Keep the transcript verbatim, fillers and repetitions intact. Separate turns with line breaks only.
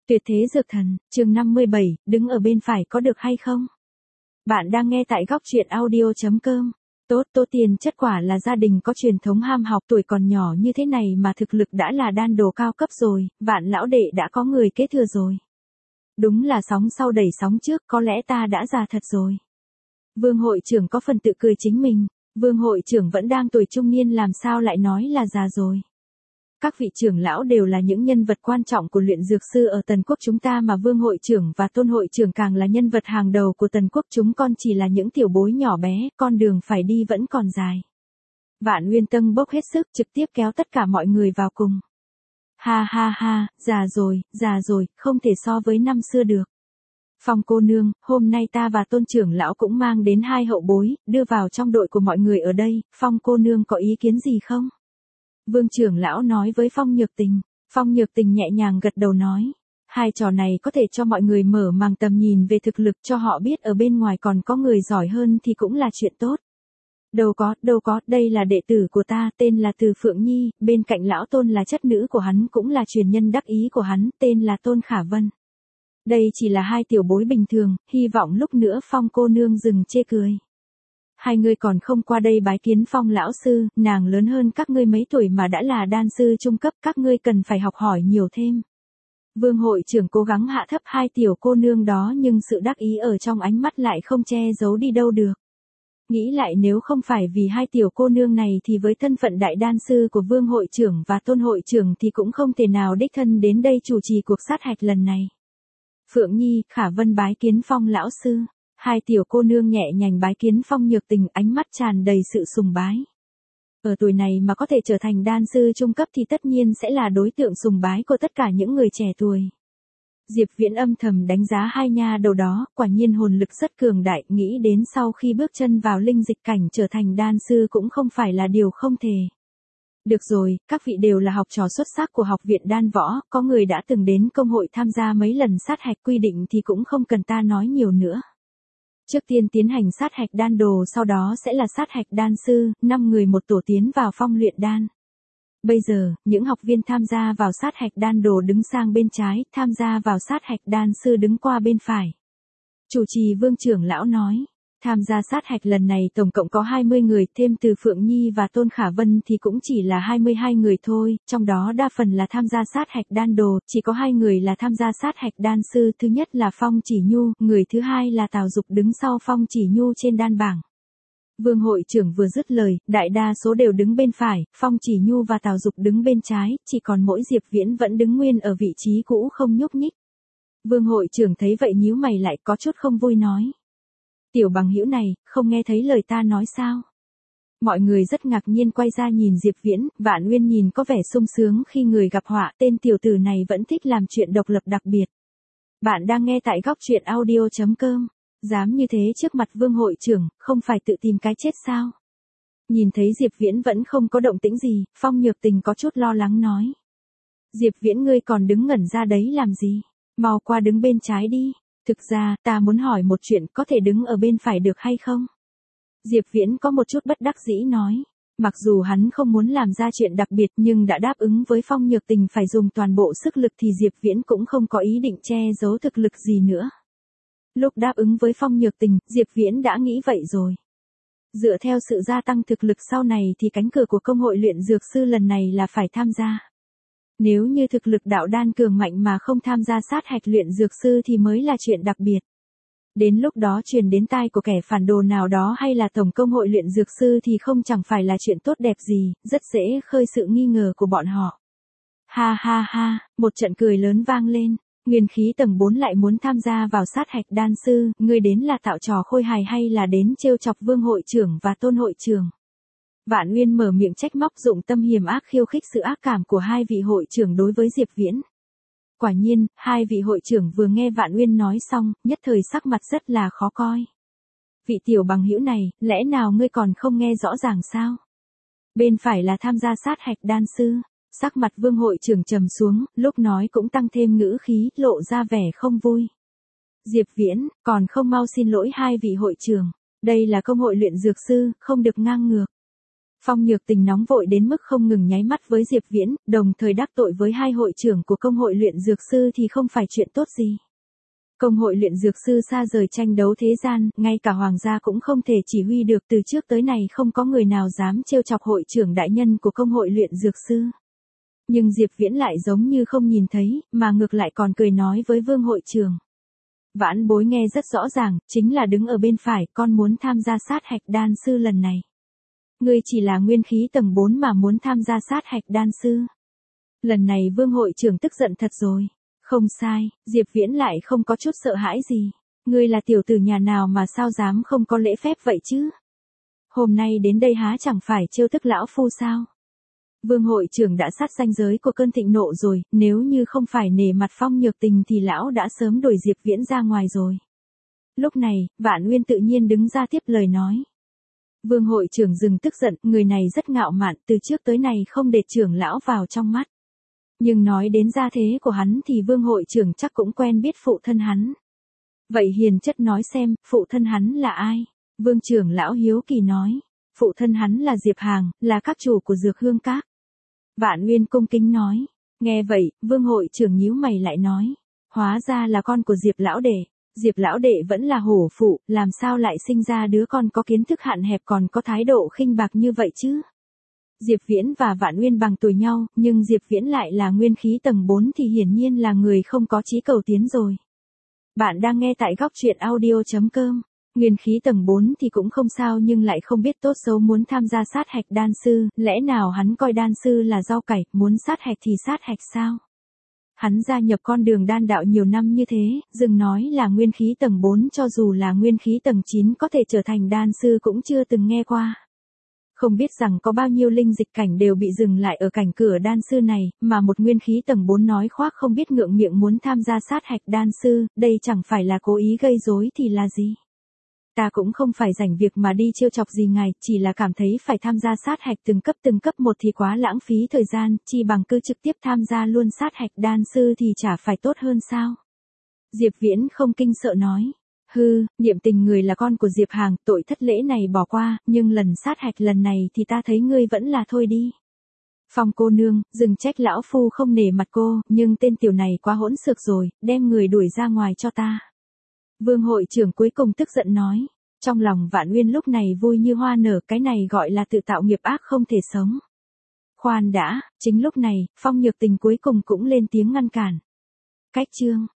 Tuyệt thế dược thần, chương năm mươi bảy, đứng ở bên phải có được hay không? Bạn đang nghe tại góc truyện audio.com. Tốt, Tô Tiền chất quả là gia đình có truyền thống ham học, tuổi còn nhỏ như thế này mà thực lực đã là đan đồ cao cấp rồi, Vạn lão đệ đã có người kế thừa rồi. Đúng là sóng sau đẩy sóng trước, có lẽ ta đã già thật rồi. Vương hội trưởng có phần tự cười chính mình, Vương hội trưởng vẫn đang tuổi trung niên làm sao lại nói là già rồi. Các vị trưởng lão đều là những nhân vật quan trọng của luyện dược sư ở Tần Quốc chúng ta mà Vương hội trưởng và Tôn hội trưởng càng là nhân vật hàng đầu của Tần Quốc, chúng con chỉ là những tiểu bối nhỏ bé, con đường phải đi vẫn còn dài. Vạn Uyên Tông bốc hết sức trực tiếp kéo tất cả mọi người vào cùng. Ha ha ha, già rồi, già rồi, không thể so với năm xưa được. Phong cô nương, hôm nay ta và Tôn trưởng lão cũng mang đến hai hậu bối, đưa vào trong đội của mọi người ở đây, Phong cô nương có ý kiến gì không? Vương trưởng lão nói với Phong Nhược Tình, Phong Nhược Tình nhẹ nhàng gật đầu nói, hai trò này có thể cho mọi người mở màng tầm nhìn về thực lực, cho họ biết ở bên ngoài còn có người giỏi hơn thì cũng là chuyện tốt. Đâu có, đâu có, đây là đệ tử của ta, tên là Từ Phượng Nhi, bên cạnh lão Tôn là chất nữ của hắn, cũng là truyền nhân đắc ý của hắn, tên là Tôn Khả Vân. Đây chỉ là hai tiểu bối bình thường, hy vọng lúc nữa Phong cô nương dừng chê cười. Hai người còn không qua đây bái kiến Phong lão sư, nàng lớn hơn các ngươi mấy tuổi mà đã là đan sư trung cấp, các ngươi cần phải học hỏi nhiều thêm. Vương hội trưởng cố gắng hạ thấp hai tiểu cô nương đó, nhưng sự đắc ý ở trong ánh mắt lại không che giấu đi đâu được. Nghĩ lại nếu không phải vì hai tiểu cô nương này thì với thân phận đại đan sư của Vương hội trưởng và Tôn hội trưởng thì cũng không thể nào đích thân đến đây chủ trì cuộc sát hạch lần này. Phượng Nhi, Khả Vân bái kiến Phong lão sư. Hai tiểu cô nương nhẹ nhàng bái kiến Phong Nhược Tình, ánh mắt tràn đầy sự sùng bái. Ở tuổi này mà có thể trở thành đan sư trung cấp thì tất nhiên sẽ là đối tượng sùng bái của tất cả những người trẻ tuổi. Diệp Viễn âm thầm đánh giá hai nha đầu đó, quả nhiên hồn lực rất cường đại, nghĩ đến sau khi bước chân vào linh dịch cảnh trở thành đan sư cũng không phải là điều không thể. Được rồi, các vị đều là học trò xuất sắc của học viện đan võ, có người đã từng đến công hội tham gia mấy lần sát hạch, quy định thì cũng không cần ta nói nhiều nữa. Trước tiên tiến hành sát hạch đan đồ, sau đó sẽ là sát hạch đan sư, năm người một tổ tiến vào phong luyện đan. Bây giờ, những học viên tham gia vào sát hạch đan đồ đứng sang bên trái, tham gia vào sát hạch đan sư đứng qua bên phải. Chủ trì Vương trưởng lão nói, tham gia sát hạch lần này tổng cộng có hai mươi người, thêm Từ Phượng Nhi và Tôn Khả Vân thì cũng chỉ là hai mươi hai người thôi, trong đó đa phần là tham gia sát hạch đan đồ, chỉ có hai người là tham gia sát hạch đan sư, thứ nhất là Phong Chỉ Nhu, người thứ hai là Tào Dục đứng sau Phong Chỉ Nhu trên đan bảng. Vương hội trưởng vừa dứt lời, đại đa số đều đứng bên phải, Phong Chỉ Nhu và Tào Dục đứng bên trái, chỉ còn mỗi Diệp Viễn vẫn đứng nguyên ở vị trí cũ không nhúc nhích. Vương hội trưởng thấy vậy nhíu mày lại, có chút không vui nói. Tiểu bằng hữu này, không nghe thấy lời ta nói sao? Mọi người rất ngạc nhiên quay ra nhìn Diệp Viễn, Vạn Uyên nhìn có vẻ sung sướng khi người gặp họa, tên tiểu tử này vẫn thích làm chuyện độc lập đặc biệt. Bạn đang nghe tại góc truyện audio.com, dám như thế trước mặt Vương hội trưởng, không phải tự tìm cái chết sao? Nhìn thấy Diệp Viễn vẫn không có động tĩnh gì, Phong Nhược Tình có chút lo lắng nói. Diệp Viễn ngươi còn đứng ngẩn ra đấy làm gì? Mau qua đứng bên trái đi. Thực ra, ta muốn hỏi một chuyện, có thể đứng ở bên phải được hay không? Diệp Viễn có một chút bất đắc dĩ nói. Mặc dù hắn không muốn làm ra chuyện đặc biệt nhưng đã đáp ứng với Phong Nhược Tình phải dùng toàn bộ sức lực thì Diệp Viễn cũng không có ý định che giấu thực lực gì nữa. Lúc đáp ứng với Phong Nhược Tình, Diệp Viễn đã nghĩ vậy rồi. Dựa theo sự gia tăng thực lực sau này thì cánh cửa của công hội luyện dược sư lần này là phải tham gia. Nếu như thực lực đạo đan cường mạnh mà không tham gia sát hạch luyện dược sư thì mới là chuyện đặc biệt. Đến lúc đó truyền đến tai của kẻ phản đồ nào đó hay là tổng công hội luyện dược sư thì không chẳng phải là chuyện tốt đẹp gì, rất dễ khơi sự nghi ngờ của bọn họ. Ha ha ha, một trận cười lớn vang lên, nguyên khí tầng bốn lại muốn tham gia vào sát hạch đan sư, ngươi đến là tạo trò khôi hài hay là đến trêu chọc Vương hội trưởng và Tôn hội trưởng? Vạn Uyên mở miệng trách móc, dụng tâm hiểm ác khiêu khích sự ác cảm của hai vị hội trưởng đối với Diệp Viễn. Quả nhiên, hai vị hội trưởng vừa nghe Vạn Uyên nói xong, nhất thời sắc mặt rất là khó coi. Vị tiểu bằng hữu này, lẽ nào ngươi còn không nghe rõ ràng sao? Bên phải là tham gia sát hạch đan sư. Sắc mặt Vương hội trưởng trầm xuống, lúc nói cũng tăng thêm ngữ khí, lộ ra vẻ không vui. Diệp Viễn, còn không mau xin lỗi hai vị hội trưởng. Đây là công hội luyện dược sư, không được ngang ngược. Phong Nhược Tình nóng vội đến mức không ngừng nháy mắt với Diệp Viễn, đồng thời đắc tội với hai hội trưởng của công hội luyện dược sư thì không phải chuyện tốt gì. Công hội luyện dược sư xa rời tranh đấu thế gian, ngay cả hoàng gia cũng không thể chỉ huy được, từ trước tới nay không có người nào dám trêu chọc hội trưởng đại nhân của công hội luyện dược sư. Nhưng Diệp Viễn lại giống như không nhìn thấy, mà ngược lại còn cười nói với Vương hội trưởng. Vãn bối nghe rất rõ ràng, chính là đứng ở bên phải, con muốn tham gia sát hạch đan sư lần này. Ngươi chỉ là nguyên khí tầng bốn mà muốn tham gia sát hạch đan sư. Lần này Vương hội trưởng tức giận thật rồi. Không sai, Diệp Viễn lại không có chút sợ hãi gì. Ngươi là tiểu tử nhà nào mà sao dám không có lễ phép vậy chứ? Hôm nay đến đây há chẳng phải trêu tức lão phu sao? Vương hội trưởng đã sát ranh giới của cơn thịnh nộ rồi, nếu như không phải nể mặt Phong Nhược Tình thì lão đã sớm đuổi Diệp Viễn ra ngoài rồi. Lúc này, Vạn Uyên tự nhiên đứng ra tiếp lời nói. Vương hội trưởng dừng tức giận, người này rất ngạo mạn, từ trước tới nay không để trưởng lão vào trong mắt. Nhưng nói đến gia thế của hắn thì Vương hội trưởng chắc cũng quen biết phụ thân hắn. Vậy hiền chất nói xem, phụ thân hắn là ai? Vương trưởng lão hiếu kỳ nói. Phụ thân hắn là Diệp Hàng, là các chủ của Dược Hương Các. Vạn Uyên cung kính nói. Nghe vậy, Vương hội trưởng nhíu mày lại nói. Hóa ra là con của Diệp lão đệ. Diệp lão đệ vẫn là hổ phụ, làm sao lại sinh ra đứa con có kiến thức hạn hẹp còn có thái độ khinh bạc như vậy chứ? Diệp Viễn và Vạn Uyên bằng tuổi nhau, nhưng Diệp Viễn lại là nguyên khí tầng bốn thì hiển nhiên là người không có chí cầu tiến rồi. Bạn đang nghe tại góc truyện audio chấm com. Nguyên khí tầng bốn thì cũng không sao nhưng lại không biết tốt xấu muốn tham gia sát hạch đan sư, lẽ nào hắn coi đan sư là rau cải, muốn sát hạch thì sát hạch sao? Hắn gia nhập con đường đan đạo nhiều năm như thế, dừng nói là nguyên khí tầng bốn cho dù là nguyên khí tầng chín có thể trở thành đan sư cũng chưa từng nghe qua. Không biết rằng có bao nhiêu linh dịch cảnh đều bị dừng lại ở cảnh cửa đan sư này, mà một nguyên khí tầng bốn nói khoác không biết ngượng miệng muốn tham gia sát hạch đan sư, đây chẳng phải là cố ý gây rối thì là gì? Ta cũng không phải rảnh việc mà đi trêu chọc gì ngài, chỉ là cảm thấy phải tham gia sát hạch từng cấp từng cấp một thì quá lãng phí thời gian, chi bằng cứ trực tiếp tham gia luôn sát hạch đan sư thì chả phải tốt hơn sao? Diệp Viễn không kinh sợ nói. Hư, niệm tình người là con của Diệp Hàng, tội thất lễ này bỏ qua, nhưng lần sát hạch lần này thì ta thấy ngươi vẫn là thôi đi. Phong cô nương, đừng trách lão phu không nể mặt cô, nhưng tên tiểu này quá hỗn xược rồi, đem người đuổi ra ngoài cho ta. Vương hội trưởng cuối cùng tức giận nói. Trong lòng Vạn Uyên lúc này vui như hoa nở, cái này gọi là tự tạo nghiệp ác không thể sống. Khoan đã, chính lúc này, Phong Nhược Tình cuối cùng cũng lên tiếng ngăn cản. Cách chương.